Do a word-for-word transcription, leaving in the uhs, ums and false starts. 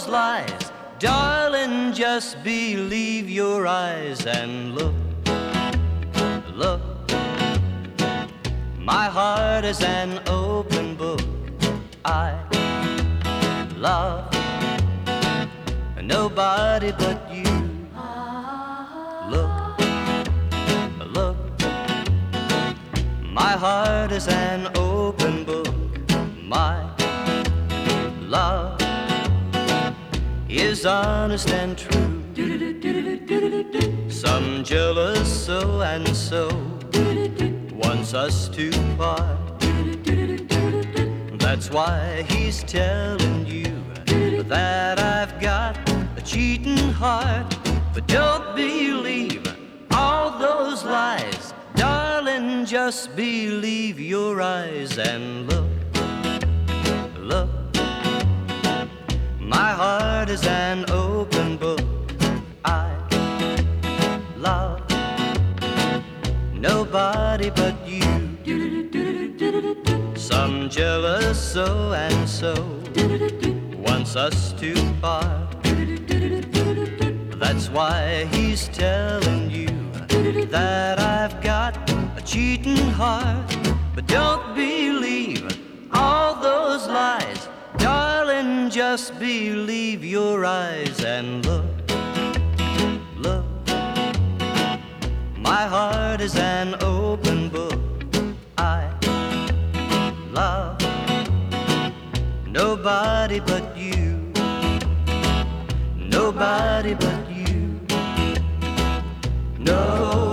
those lies. Darling, just believe your eyes and look, look. My heart is an open book. I love nobody but you. Look, look. My heart is an open book. My love is honest and true. Some jealous so and so wants us to part. That's why he's telling you that I've got a cheating heart. But don't believe all those lies. Darling, just believe your eyes and look, look. My heart is an open book. I love nobody but you. Some jealous so and so wants us to part. That's why he's telling you that I've got a cheating heart. But don't believe all those lies. Darling, just believe your eyes and look, look. My heart is an open book. I love nobody but you. Nobody but you. No.